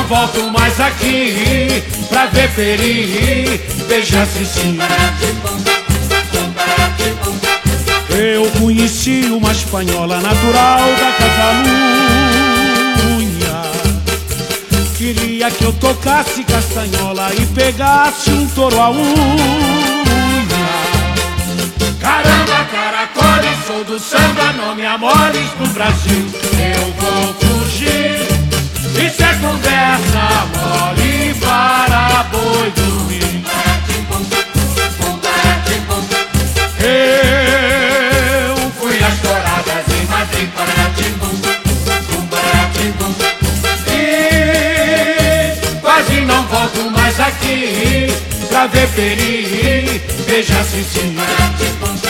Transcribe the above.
volto mais aqui pra ver Peri beijar Cicinho. Eu conheci uma espanhola natural da Catalunha. Queria que eu tocasse castanhola e pegasse um touro a unha. Caramba, caracole, sou do samba, não me amores no Brasil. Eu vou fugir, isso é conversa mole para boi dormir. Eu fui às touradas em Madrid, e quase não volto mais aqui pra ver Peri beijar Cicinho.